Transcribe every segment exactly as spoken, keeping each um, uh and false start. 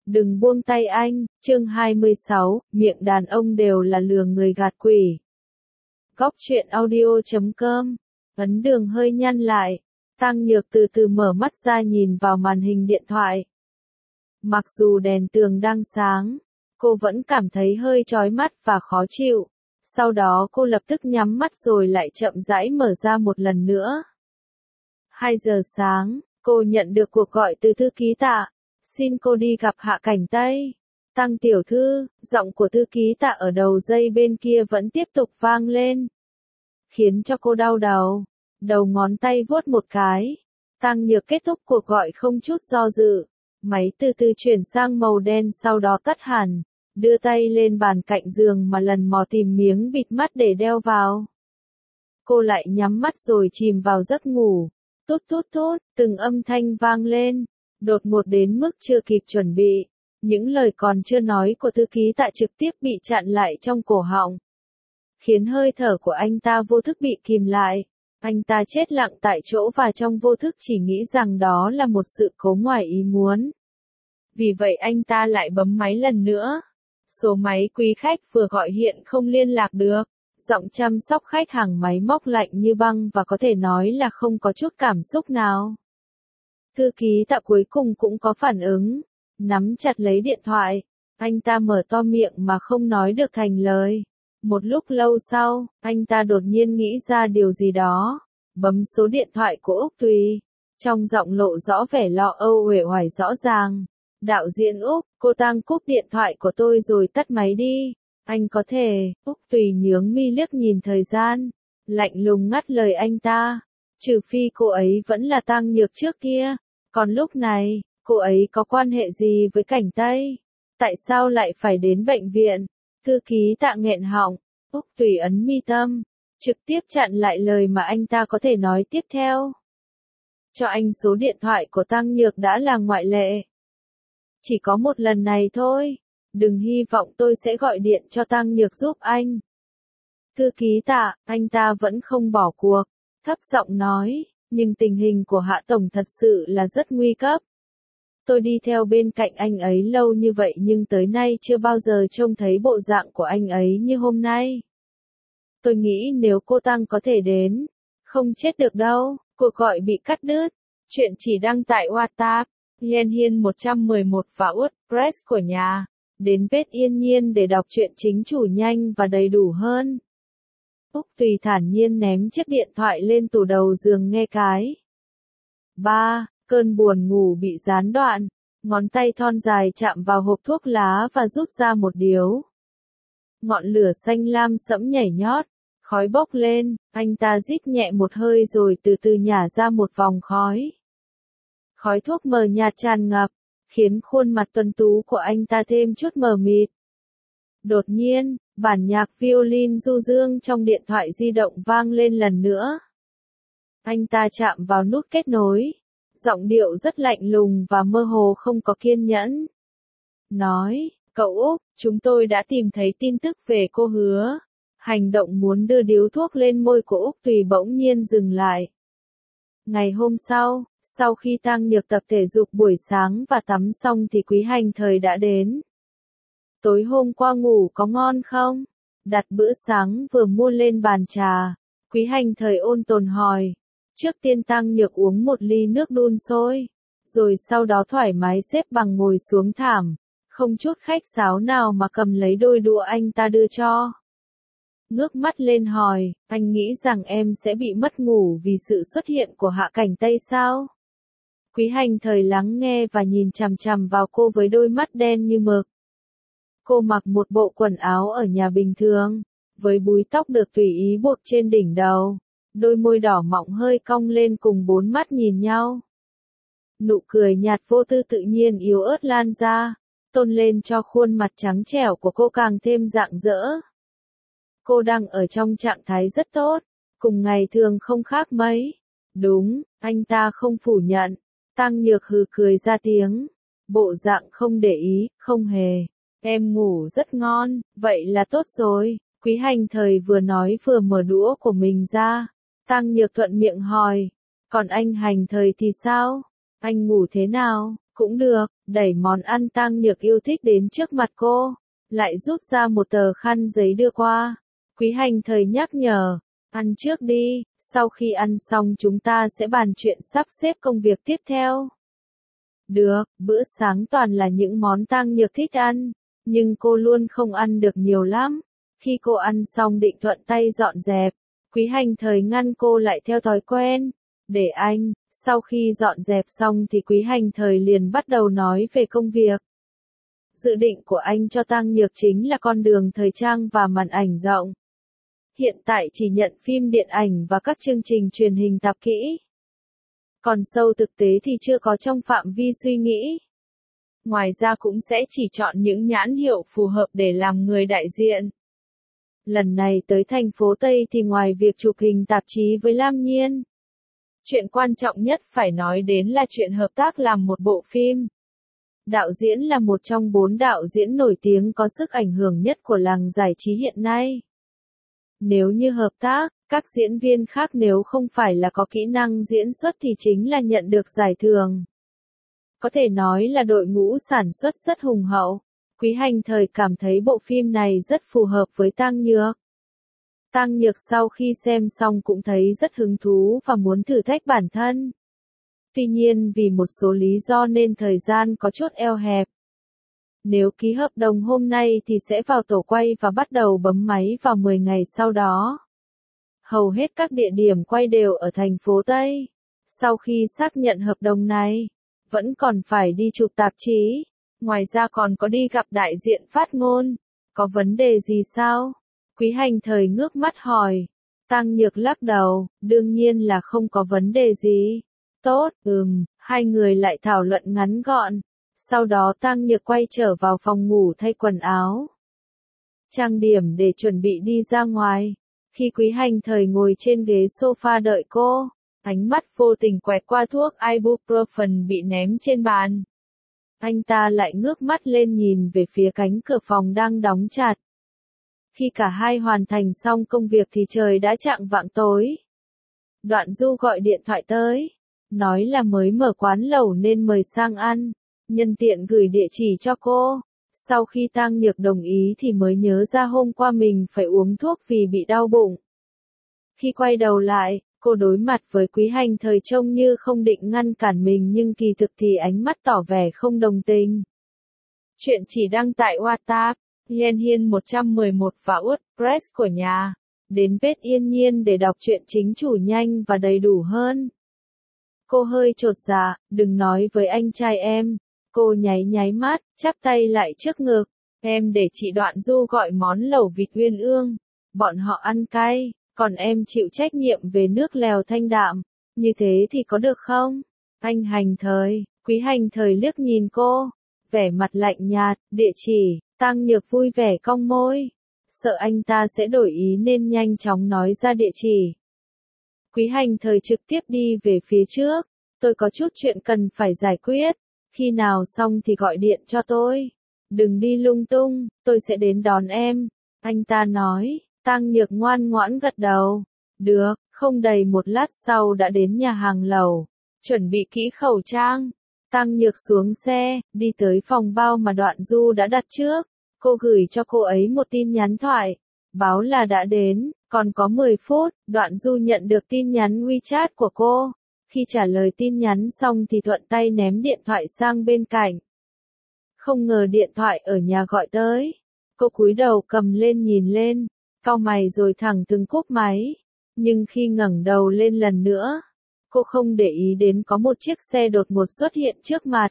Đừng buông tay anh, chương hai mươi sáu, miệng đàn ông đều là lừa người gạt quỷ. Góc truyện audio chấm com, ấn đường hơi nhăn lại, Tăng Nhược từ từ mở mắt ra nhìn vào màn hình điện thoại. Mặc dù đèn tường đang sáng, cô vẫn cảm thấy hơi chói mắt và khó chịu. Sau đó cô lập tức nhắm mắt rồi lại chậm rãi mở ra một lần nữa. hai giờ sáng, cô nhận được cuộc gọi từ thư ký Tạ. Xin cô đi gặp Hạ Cảnh Tây. Tăng tiểu thư, giọng của thư ký Tạ ở đầu dây bên kia vẫn tiếp tục vang lên. Khiến cho cô đau đầu. Đầu ngón tay vuốt một cái. Tăng Nhược kết thúc cuộc gọi không chút do dự. Máy từ từ chuyển sang màu đen sau đó tắt hẳn. Đưa tay lên bàn cạnh giường mà lần mò tìm miếng bịt mắt để đeo vào. Cô lại nhắm mắt rồi chìm vào giấc ngủ. Tút tút tút, từng âm thanh vang lên. Đột ngột đến mức chưa kịp chuẩn bị. Những lời còn chưa nói của thư ký Tạ trực tiếp bị chặn lại trong cổ họng. Khiến hơi thở của anh ta vô thức bị kìm lại. Anh ta chết lặng tại chỗ và trong vô thức chỉ nghĩ rằng đó là một sự cố ngoài ý muốn. Vì vậy anh ta lại bấm máy lần nữa. Số máy quý khách vừa gọi hiện không liên lạc được. Giọng chăm sóc khách hàng máy móc lạnh như băng và có thể nói là không có chút cảm xúc nào. Thư ký Tạ cuối cùng cũng có phản ứng. Nắm chặt lấy điện thoại. Anh ta mở to miệng mà không nói được thành lời. Một lúc lâu sau, anh ta đột nhiên nghĩ ra điều gì đó. Bấm số điện thoại của Úc Tùy. Trong giọng lộ rõ vẻ lo âu uể oải rõ ràng. Đạo diễn Úc, cô Tăng cúp điện thoại của tôi rồi tắt máy đi. Anh có thể, Úc Tùy nhướng mi liếc nhìn thời gian. Lạnh lùng ngắt lời anh ta. Trừ phi cô ấy vẫn là Tăng Nhược trước kia. Còn lúc này, cô ấy có quan hệ gì với Cảnh Tây? Tại sao lại phải đến bệnh viện? Thư ký Tạ nghẹn họng. Úc Tùy ấn mi tâm. Trực tiếp chặn lại lời mà anh ta có thể nói tiếp theo. Cho anh số điện thoại của Tăng Nhược đã là ngoại lệ. Chỉ có một lần này thôi. Đừng hy vọng tôi sẽ gọi điện cho Tăng Nhược giúp anh. Thư ký Tạ, anh ta vẫn không bỏ cuộc. Thấp giọng nói. Nhưng tình hình của Hạ Tổng thật sự là rất nguy cấp. Tôi đi theo bên cạnh anh ấy lâu như vậy nhưng tới nay chưa bao giờ trông thấy bộ dạng của anh ấy như hôm nay. Tôi nghĩ nếu cô Tăng có thể đến, không chết được đâu. Cuộc gọi bị cắt đứt. Chuyện chỉ đăng tại WhatsApp, Yên Hiên một trăm mười một và WordPress của nhà. Đến page Yên Nhiên để đọc truyện chính chủ nhanh và đầy đủ hơn. Úc Tùy thản nhiên ném chiếc điện thoại lên tủ đầu giường nghe cái. ba. Cơn buồn ngủ bị gián đoạn. Ngón tay thon dài chạm vào hộp thuốc lá và rút ra một điếu. Ngọn lửa xanh lam sẫm nhảy nhót. Khói bốc lên, anh ta rít nhẹ một hơi rồi từ từ nhả ra một vòng khói. Khói thuốc mờ nhạt tràn ngập, khiến khuôn mặt tuấn tú của anh ta thêm chút mờ mịt. Đột nhiên, bản nhạc violin du dương trong điện thoại di động vang lên lần nữa. Anh ta chạm vào nút kết nối. Giọng điệu rất lạnh lùng và mơ hồ không có kiên nhẫn. Nói, cậu Úc, chúng tôi đã tìm thấy tin tức về cô Hứa. Hành động muốn đưa điếu thuốc lên môi của Úc Tùy bỗng nhiên dừng lại. Ngày hôm sau, sau khi Tăng Nhược tập thể dục buổi sáng và tắm xong thì Quý Hành Thời đã đến. Tối hôm qua ngủ có ngon không? Đặt bữa sáng vừa mua lên bàn trà. Quý Hành Thời ôn tồn hỏi. Trước tiên Tăng Nhược uống một ly nước đun sôi. Rồi sau đó thoải mái xếp bằng ngồi xuống thảm. Không chút khách sáo nào mà cầm lấy đôi đũa anh ta đưa cho. Ngước mắt lên hỏi, anh nghĩ rằng em sẽ bị mất ngủ vì sự xuất hiện của Hạ Cảnh Tây sao? Quý Hành Thời lắng nghe và nhìn chằm chằm vào cô với đôi mắt đen như mực. Cô mặc một bộ quần áo ở nhà bình thường, với búi tóc được tùy ý buộc trên đỉnh đầu. Đôi môi đỏ mọng hơi cong lên cùng bốn mắt nhìn nhau. Nụ cười nhạt vô tư tự nhiên yếu ớt lan ra, tôn lên cho khuôn mặt trắng trẻo của cô càng thêm rạng rỡ. Cô đang ở trong trạng thái rất tốt, cùng ngày thường không khác mấy. Đúng, anh ta không phủ nhận. Tăng Nhược hừ cười ra tiếng. Bộ dạng không để ý, không hề. Em ngủ rất ngon, vậy là tốt rồi. Quý Hành Thời vừa nói vừa mở đũa của mình ra. Tăng Nhược thuận miệng hỏi. Còn anh Hành Thời thì sao? Anh ngủ thế nào? Cũng được, đẩy món ăn Tang Nhược yêu thích đến trước mặt cô, lại rút ra một tờ khăn giấy đưa qua. Quý Hành Thời nhắc nhở, ăn trước đi, sau khi ăn xong chúng ta sẽ bàn chuyện sắp xếp công việc tiếp theo. Được, bữa sáng toàn là những món Tang Nhược thích ăn, nhưng cô luôn không ăn được nhiều lắm. Khi cô ăn xong định thuận tay dọn dẹp, Quý Hành Thời ngăn cô lại theo thói quen. Để anh, sau khi dọn dẹp xong thì Quý Hành Thời liền bắt đầu nói về công việc. Dự định của anh cho Tang Nhược chính là con đường thời trang và màn ảnh rộng. Hiện tại chỉ nhận phim điện ảnh và các chương trình truyền hình tạp kỹ. Còn sâu thực tế thì chưa có trong phạm vi suy nghĩ. Ngoài ra cũng sẽ chỉ chọn những nhãn hiệu phù hợp để làm người đại diện. Lần này tới thành phố Tây thì ngoài việc chụp hình tạp chí với Lam Nhiên, chuyện quan trọng nhất phải nói đến là chuyện hợp tác làm một bộ phim. Đạo diễn là một trong bốn đạo diễn nổi tiếng có sức ảnh hưởng nhất của làng giải trí hiện nay. Nếu như hợp tác, các diễn viên khác nếu không phải là có kỹ năng diễn xuất thì chính là nhận được giải thưởng. Có thể nói là đội ngũ sản xuất rất hùng hậu. Quý Hành Thời cảm thấy bộ phim này rất phù hợp với Tang Nhược. Tang Nhược sau khi xem xong cũng thấy rất hứng thú và muốn thử thách bản thân. Tuy nhiên vì một số lý do nên thời gian có chút eo hẹp. Nếu ký hợp đồng hôm nay thì sẽ vào tổ quay và bắt đầu bấm máy vào mười ngày sau đó. Hầu hết các địa điểm quay đều ở thành phố Tây. Sau khi xác nhận hợp đồng này, vẫn còn phải đi chụp tạp chí. Ngoài ra còn có đi gặp đại diện phát ngôn. Có vấn đề gì sao? Quý Hành Thời ngước mắt hỏi. Tang Nhược lắc đầu, đương nhiên là không có vấn đề gì. Tốt, ừm, hai người lại thảo luận ngắn gọn. Sau đó Tang Nhược quay trở vào phòng ngủ thay quần áo. Trang điểm để chuẩn bị đi ra ngoài. Khi Quý Hành Thời ngồi trên ghế sofa đợi cô, ánh mắt vô tình quẹt qua thuốc ibuprofen bị ném trên bàn. Anh ta lại ngước mắt lên nhìn về phía cánh cửa phòng đang đóng chặt. Khi cả hai hoàn thành xong công việc thì trời đã chạng vạng tối. Đoạn Du gọi điện thoại tới, nói là mới mở quán lẩu nên mời sang ăn, nhân tiện gửi địa chỉ cho cô. Sau khi Tang Nhược đồng ý thì mới nhớ ra hôm qua mình phải uống thuốc vì bị đau bụng. Khi quay đầu lại, cô đối mặt với Quý Hành Thời trông như không định ngăn cản mình nhưng kỳ thực thì ánh mắt tỏ vẻ không đồng tình. Chuyện chỉ đăng tại WhatsApp, Yên Hiên một trăm mười một và WordPress của nhà. Đến page Yên Nhiên để đọc truyện chính chủ nhanh và đầy đủ hơn. Cô hơi chột dạ, đừng nói với anh trai em. Cô nháy nháy mắt, chắp tay lại trước ngực. Em để chị Đoạn Du gọi món lẩu vịt uyên ương. Bọn họ ăn cay, còn em chịu trách nhiệm về nước lèo thanh đạm. Như thế thì có được không? Anh Hành Thời, Quý Hành Thời liếc nhìn cô. Vẻ mặt lạnh nhạt, địa chỉ, Tang Nhược vui vẻ cong môi. Sợ anh ta sẽ đổi ý nên nhanh chóng nói ra địa chỉ. Quý Hành Thời trực tiếp đi về phía trước. Tôi có chút chuyện cần phải giải quyết. Khi nào xong thì gọi điện cho tôi. Đừng đi lung tung, tôi sẽ đến đón em. Anh ta nói. Tang Nhược ngoan ngoãn gật đầu. Được, không đầy một lát sau đã đến nhà hàng lẩu. Chuẩn bị kỹ khẩu trang. Tang Nhược xuống xe, đi tới phòng bao mà Đoạn Du đã đặt trước. Cô gửi cho cô ấy một tin nhắn thoại. Báo là đã đến, còn có mười phút. Đoạn Du nhận được tin nhắn WeChat của cô. Khi trả lời tin nhắn xong thì thuận tay ném điện thoại sang bên cạnh. Không ngờ điện thoại ở nhà gọi tới. Cô cúi đầu cầm lên nhìn lên, cau mày rồi thẳng thừng cúp máy. Nhưng khi ngẩng đầu lên lần nữa, cô không để ý đến có một chiếc xe đột ngột xuất hiện trước mặt.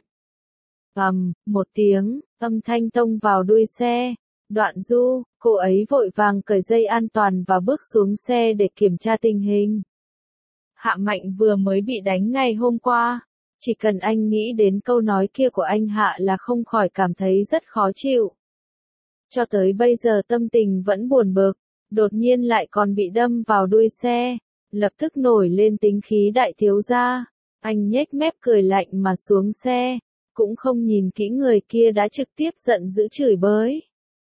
Ầm, một tiếng, âm thanh tông vào đuôi xe. Đoạn Du, cô ấy vội vàng cởi dây an toàn và bước xuống xe để kiểm tra tình hình. Hạ Mạnh vừa mới bị đánh ngày hôm qua. Chỉ cần anh nghĩ đến câu nói kia của anh Hạ là không khỏi cảm thấy rất khó chịu. Cho tới bây giờ tâm tình vẫn buồn bực, đột nhiên lại còn bị đâm vào đuôi xe, lập tức nổi lên tính khí đại thiếu gia. Anh nhếch mép cười lạnh mà xuống xe, cũng không nhìn kỹ người kia đã trực tiếp giận dữ chửi bới.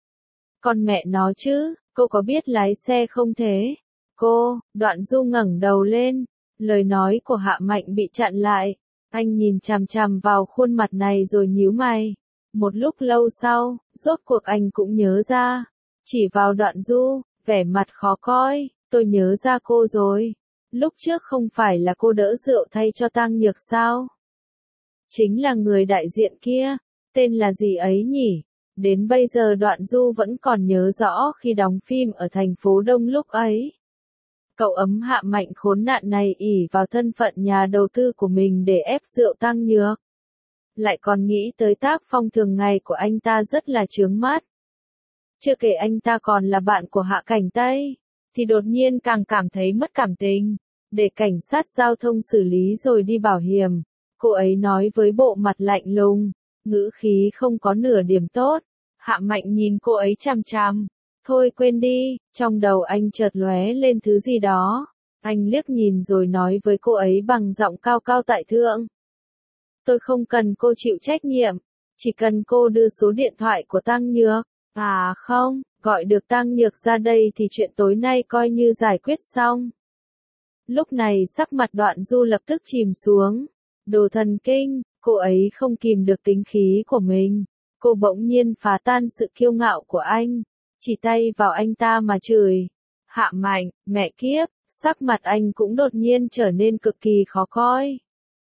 Con mẹ nó chứ, cô có biết lái xe không thế? Cô, Đoạn Du ngẩng đầu lên, lời nói của Hạ Mạnh bị chặn lại. Anh nhìn chằm chằm vào khuôn mặt này rồi nhíu mày. Một lúc lâu sau, rốt cuộc anh cũng nhớ ra. Chỉ vào Đoạn Du, vẻ mặt khó coi, tôi nhớ ra cô rồi. Lúc trước không phải là cô đỡ rượu thay cho Tang Nhược sao? Chính là người đại diện kia, tên là gì ấy nhỉ? Đến bây giờ Đoạn Du vẫn còn nhớ rõ khi đóng phim ở thành phố Đông lúc ấy. Cậu ấm Hạ Mạnh khốn nạn này ỷ vào thân phận nhà đầu tư của mình để ép rượu Tang Nhược. Lại còn nghĩ tới tác phong thường ngày của anh ta rất là chướng mắt. Chưa kể anh ta còn là bạn của Hạ Cảnh Tây, thì đột nhiên càng cảm thấy mất cảm tình. Để cảnh sát giao thông xử lý rồi đi bảo hiểm. Cô ấy nói với bộ mặt lạnh lùng, ngữ khí không có nửa điểm tốt. Hạ Mạnh nhìn cô ấy chằm chằm. Thôi quên đi, trong đầu anh chợt lóe lên thứ gì đó. Anh liếc nhìn rồi nói với cô ấy bằng giọng cao cao tại thượng. Tôi không cần cô chịu trách nhiệm, chỉ cần cô đưa số điện thoại của Tang Nhược. À không, gọi được Tang Nhược ra đây thì chuyện tối nay coi như giải quyết xong. Lúc này sắc mặt Đoạn Du lập tức chìm xuống. Đồ thần kinh, cô ấy không kìm được tính khí của mình. Cô bỗng nhiên phá tan sự kiêu ngạo của anh, chỉ tay vào anh ta mà chửi. Hạ Mạnh, mẹ kiếp, sắc mặt anh cũng đột nhiên trở nên cực kỳ khó coi.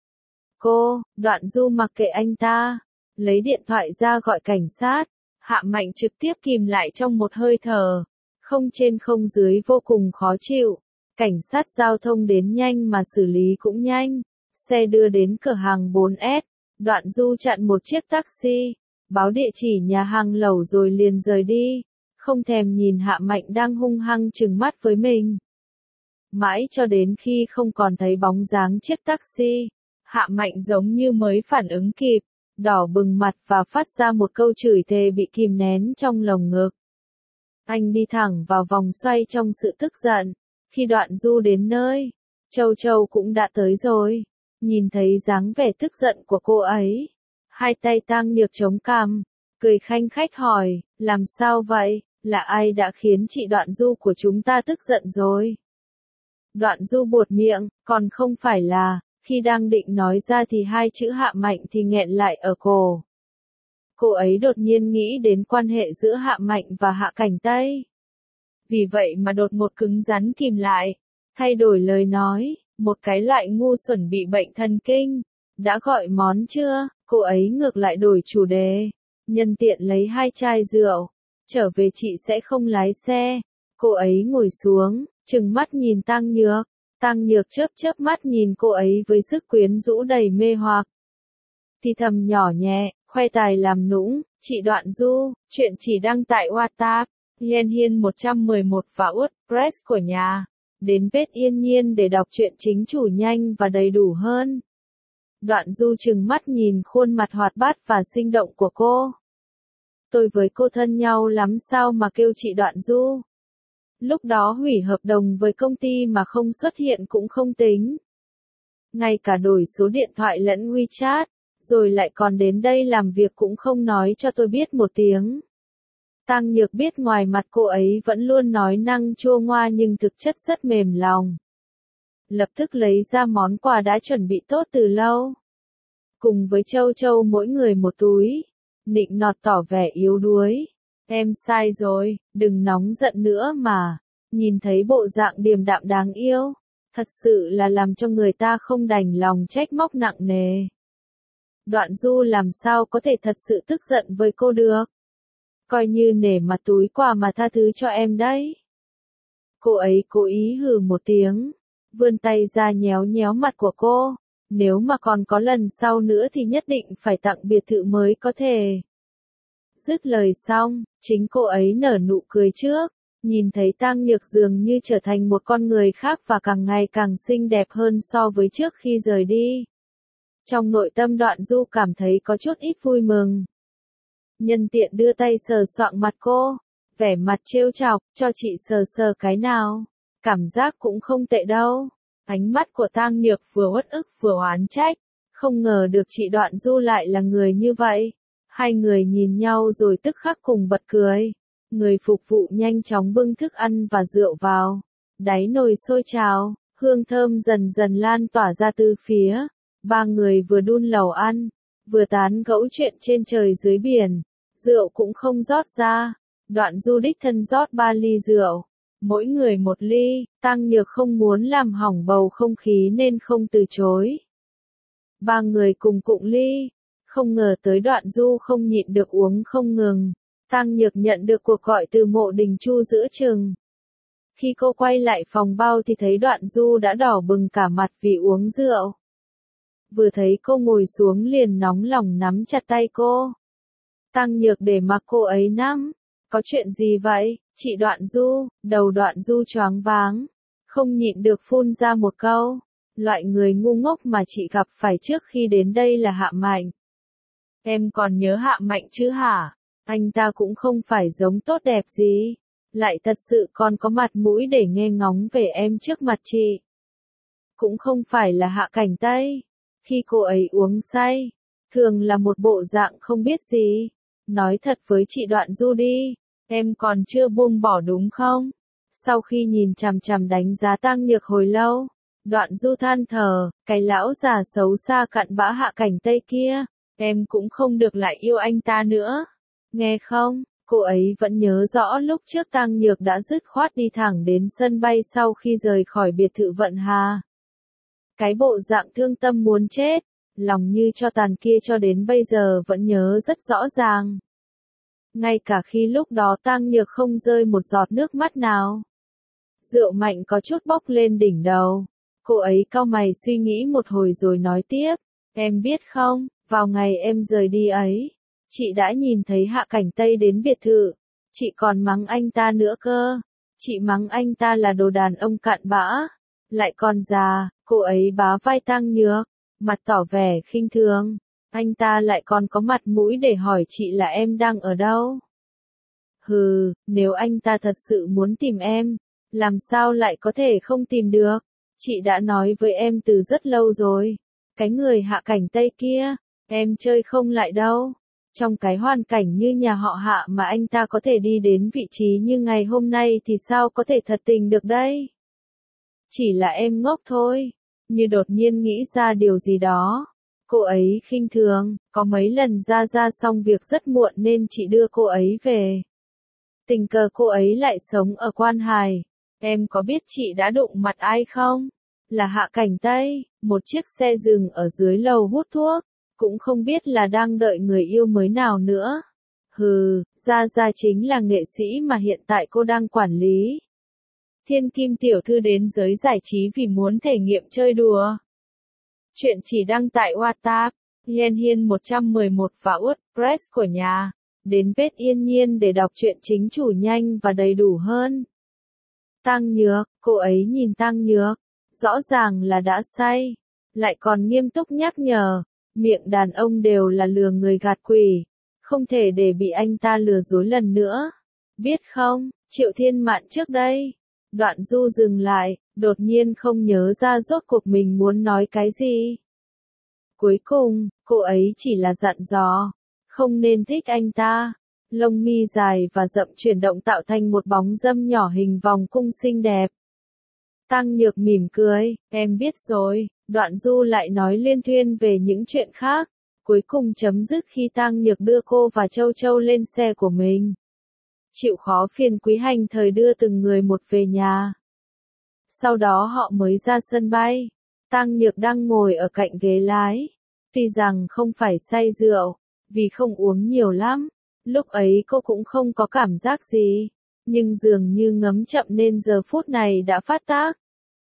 Cô, Đoạn Du mặc kệ anh ta, lấy điện thoại ra gọi cảnh sát. Hạ Mạnh trực tiếp kìm lại trong một hơi thở, không trên không dưới vô cùng khó chịu. Cảnh sát giao thông đến nhanh mà xử lý cũng nhanh. Xe đưa đến cửa hàng bốn S, Đoạn Du chặn một chiếc taxi, báo địa chỉ nhà hàng lẩu rồi liền rời đi, không thèm nhìn Hạ Mạnh đang hung hăng trừng mắt với mình. Mãi cho đến khi không còn thấy bóng dáng chiếc taxi, Hạ Mạnh giống như mới phản ứng kịp, đỏ bừng mặt và phát ra một câu chửi thề bị kìm nén trong lồng ngực. Anh đi thẳng vào vòng xoay trong sự tức giận. Khi Đoạn Du đến nơi, Châu Châu cũng đã tới rồi. Nhìn thấy dáng vẻ tức giận của cô ấy, hai tay Tang Nhược chống cằm, cười khanh khách hỏi, làm sao vậy, là ai đã khiến chị Đoạn Du của chúng ta tức giận rồi? Đoạn Du buột miệng, còn không phải là, khi đang định nói ra thì hai chữ Hạ Mạnh thì nghẹn lại ở cổ. Cô ấy đột nhiên nghĩ đến quan hệ giữa Hạ Mạnh và Hạ Cảnh Tây. Vì vậy mà đột ngột cứng rắn kìm lại, thay đổi lời nói, một cái loại ngu xuẩn bị bệnh thần kinh. Đã gọi món chưa? Cô ấy ngược lại đổi chủ đề. Nhân tiện lấy hai chai rượu. Trở về chị sẽ không lái xe. Cô ấy ngồi xuống, trừng mắt nhìn Tang Nhược. Tang Nhược chớp chớp mắt nhìn cô ấy với sức quyến rũ đầy mê hoặc. Thì thầm nhỏ nhẹ, khoe tài làm nũng, chị Đoạn Du, chuyện chỉ đăng tại WhatsApp, Hiên Hiên một trăm mười một và WordPress của nhà. Đến bếp Yên Nhiên để đọc truyện chính chủ nhanh và đầy đủ hơn. Đoạn Du trừng mắt nhìn khuôn mặt hoạt bát và sinh động của cô. Tôi với cô thân nhau lắm sao mà kêu chị Đoạn Du. Lúc đó hủy hợp đồng với công ty mà không xuất hiện cũng không tính. Ngay cả đổi số điện thoại lẫn WeChat, rồi lại còn đến đây làm việc cũng không nói cho tôi biết một tiếng. Tang Nhược biết ngoài mặt cô ấy vẫn luôn nói năng chua ngoa nhưng thực chất rất mềm lòng. Lập tức lấy ra món quà đã chuẩn bị tốt từ lâu. Cùng với Châu Châu mỗi người một túi. Nịnh nọt tỏ vẻ yếu đuối. Em sai rồi, đừng nóng giận nữa mà. Nhìn thấy bộ dạng điềm đạm đáng yêu. Thật sự là làm cho người ta không đành lòng trách móc nặng nề. Đoạn Du làm sao có thể thật sự tức giận với cô được. Coi như nể mặt túi quà mà tha thứ cho em đấy. Cô ấy cố ý hừ một tiếng, vươn tay ra nhéo nhéo mặt của cô. Nếu mà còn có lần sau nữa thì nhất định phải tặng biệt thự mới có thể. Dứt lời xong, chính cô ấy nở nụ cười trước, nhìn thấy Tang Nhược dường như trở thành một con người khác và càng ngày càng xinh đẹp hơn so với trước khi rời đi. Trong nội tâm Đoạn Du cảm thấy có chút ít vui mừng. Nhân tiện đưa tay sờ soạng mặt cô, vẻ mặt trêu chọc, cho chị sờ sờ cái nào. Cảm giác cũng không tệ đâu. Ánh mắt của Tang Nhược vừa uất ức vừa oán trách. Không ngờ được chị Đoạn Du lại là người như vậy. Hai người nhìn nhau rồi tức khắc cùng bật cười. Người phục vụ nhanh chóng bưng thức ăn và rượu vào. Đáy nồi sôi trào, hương thơm dần dần lan tỏa ra từ phía. Ba người vừa đun lẩu ăn, vừa tán gẫu chuyện trên trời dưới biển, rượu cũng không rót ra, Đoạn Du đích thân rót ba ly rượu, mỗi người một ly, Tăng Nhược không muốn làm hỏng bầu không khí nên không từ chối. Ba người cùng cụng ly, không ngờ tới Đoạn Du không nhịn được uống không ngừng. Tăng Nhược nhận được cuộc gọi từ Mộ Đình Chu giữa chừng. Khi cô quay lại phòng bao thì thấy Đoạn Du đã đỏ bừng cả mặt vì uống rượu. Vừa thấy cô ngồi xuống liền nóng lòng nắm chặt tay cô. Tăng Nhược để mặc cô ấy nắm. Có chuyện gì vậy, chị Đoạn Du? Đầu Đoạn Du choáng váng, không nhịn được phun ra một câu. Loại người ngu ngốc mà chị gặp phải trước khi đến đây là Hạ Mạnh. Em còn nhớ Hạ Mạnh chứ hả? Anh ta cũng không phải giống tốt đẹp gì, lại thật sự còn có mặt mũi để nghe ngóng về em trước mặt chị. Cũng không phải là Hạ Cảnh Tây. Khi cô ấy uống say, thường là một bộ dạng không biết gì. Nói thật với chị Đoạn Du đi, em còn chưa buông bỏ đúng không? Sau khi nhìn chằm chằm đánh giá Tăng Nhược hồi lâu, Đoạn Du than thở, cái lão già xấu xa cặn bã Hạ Cảnh Tây kia, em cũng không được lại yêu anh ta nữa. Nghe không, cô ấy vẫn nhớ rõ lúc trước Tăng Nhược đã dứt khoát đi thẳng đến sân bay sau khi rời khỏi biệt thự Vận Hà. Cái bộ dạng thương tâm muốn chết, lòng như tro tàn kia cho đến bây giờ vẫn nhớ rất rõ ràng. Ngay cả khi lúc đó Tăng Nhược không rơi một giọt nước mắt nào. Rượu mạnh có chút bốc lên đỉnh đầu. Cô ấy cau mày suy nghĩ một hồi rồi nói tiếp. Em biết không, vào ngày em rời đi ấy, chị đã nhìn thấy Hạ Cảnh Tây đến biệt thự. Chị còn mắng anh ta nữa cơ. Chị mắng anh ta là đồ đàn ông cặn bã. Lại còn già, cô ấy bá vai Tăng Nhược, mặt tỏ vẻ khinh thường. Anh ta lại còn có mặt mũi để hỏi chị là em đang ở đâu. Hừ, nếu anh ta thật sự muốn tìm em, làm sao lại có thể không tìm được? Chị đã nói với em từ rất lâu rồi. Cái người Hạ Cảnh Tây kia, em chơi không lại đâu. Trong cái hoàn cảnh như nhà họ Hạ mà anh ta có thể đi đến vị trí như ngày hôm nay thì sao có thể thật tình được đây? Chỉ là em ngốc thôi. Như đột nhiên nghĩ ra điều gì đó. Cô ấy khinh thường, có mấy lần ra ra xong việc rất muộn nên chị đưa cô ấy về. Tình cờ cô ấy lại sống ở Quan Hải. Em có biết chị đã đụng mặt ai không? Là Hạ Cảnh Tây, một chiếc xe dừng ở dưới lầu hút thuốc, cũng không biết là đang đợi người yêu mới nào nữa. Hừ, Gia Gia chính là nghệ sĩ mà hiện tại cô đang quản lý. Thiên Kim tiểu thư đến giới giải trí vì muốn thể nghiệm chơi đùa. Chuyện chỉ đăng tại WhatsApp, Yên Hiên một trăm mười một và WordPress của nhà. Đến page Yên Nhiên để đọc truyện chính chủ nhanh và đầy đủ hơn. Tăng Nhược, cô ấy nhìn Tăng Nhược, rõ ràng là đã say, lại còn nghiêm túc nhắc nhở, miệng đàn ông đều là lừa người gạt quỷ, không thể để bị anh ta lừa dối lần nữa. Biết không, Triệu Thiên Mạn trước đây. Đoạn Du dừng lại, đột nhiên không nhớ ra rốt cuộc mình muốn nói cái gì. Cuối cùng, cô ấy chỉ là dặn dò, không nên thích anh ta. Lông mi dài và rậm chuyển động tạo thành một bóng dâm nhỏ hình vòng cung xinh đẹp. Tăng Nhược mỉm cười, em biết rồi. Đoạn Du lại nói liên thuyên về những chuyện khác, cuối cùng chấm dứt khi Tăng Nhược đưa cô và Châu Châu lên xe của mình. Chịu khó phiền Quý Hành thời đưa từng người một về nhà. Sau đó họ mới ra sân bay. Tăng Nhược đang ngồi ở cạnh ghế lái. Tuy rằng không phải say rượu, vì không uống nhiều lắm, lúc ấy cô cũng không có cảm giác gì, nhưng dường như ngấm chậm nên giờ phút này đã phát tác.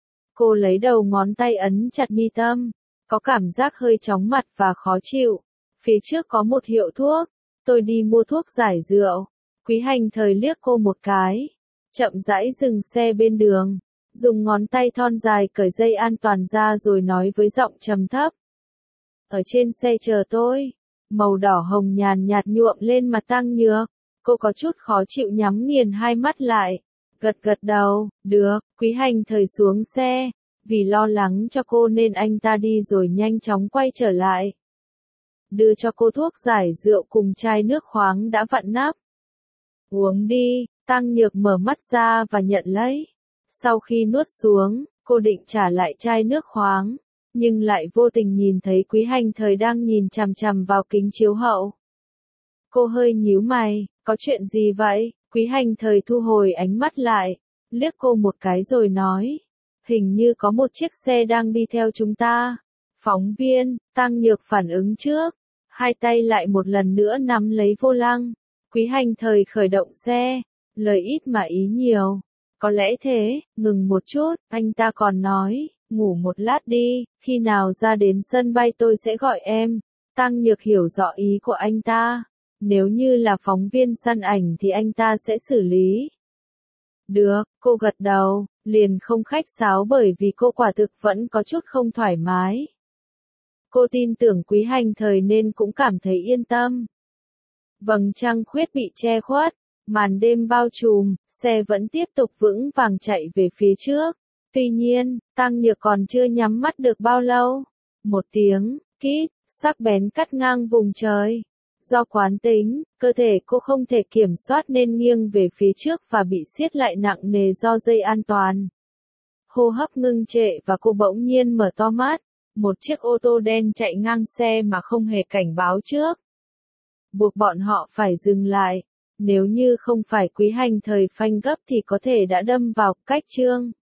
Cô lấy đầu ngón tay ấn chặt mi tâm, có cảm giác hơi chóng mặt và khó chịu. Phía trước có một hiệu thuốc, tôi đi mua thuốc giải rượu. Quý Hành thời liếc cô một cái, chậm rãi dừng xe bên đường, dùng ngón tay thon dài cởi dây an toàn ra rồi nói với giọng trầm thấp. Ở trên xe chờ tôi. Màu đỏ hồng nhàn nhạt nhuộm lên mặt Tăng Nhược, cô có chút khó chịu nhắm nghiền hai mắt lại, gật gật đầu, được. Quý Hành thời xuống xe, vì lo lắng cho cô nên anh ta đi rồi nhanh chóng quay trở lại. Đưa cho cô thuốc giải rượu cùng chai nước khoáng đã vặn nắp. Uống đi. Tăng Nhược mở mắt ra và nhận lấy. Sau khi nuốt xuống, cô định trả lại chai nước khoáng, nhưng lại vô tình nhìn thấy Quý Hành Thời đang nhìn chằm chằm vào kính chiếu hậu. Cô hơi nhíu mày, có chuyện gì vậy? Quý Hành Thời thu hồi ánh mắt lại, liếc cô một cái rồi nói, hình như có một chiếc xe đang đi theo chúng ta. Phóng viên, Tăng Nhược phản ứng trước, hai tay lại một lần nữa nắm lấy vô lăng. Quý Hành Thời khởi động xe, lời ít mà ý nhiều. Có lẽ thế, ngừng một chút, anh ta còn nói, ngủ một lát đi, khi nào ra đến sân bay tôi sẽ gọi em. Tăng Nhược hiểu rõ ý của anh ta, nếu như là phóng viên săn ảnh thì anh ta sẽ xử lý. Được, cô gật đầu, liền không khách sáo bởi vì cô quả thực vẫn có chút không thoải mái. Cô tin tưởng Quý Hành Thời nên cũng cảm thấy yên tâm. Vầng trăng khuyết bị che khuất, màn đêm bao trùm, xe vẫn tiếp tục vững vàng chạy về phía trước. Tuy nhiên, Tăng Nhược còn chưa nhắm mắt được bao lâu. Một tiếng, kít, sắc bén cắt ngang vùng trời. Do quán tính, cơ thể cô không thể kiểm soát nên nghiêng về phía trước và bị siết lại nặng nề do dây an toàn. Hô hấp ngưng trệ và cô bỗng nhiên mở to mắt. Một chiếc ô tô đen chạy ngang xe mà không hề cảnh báo trước. Buộc bọn họ phải dừng lại. Nếu như không phải Quý Hành Thời phanh gấp thì có thể đã đâm vào cách trương.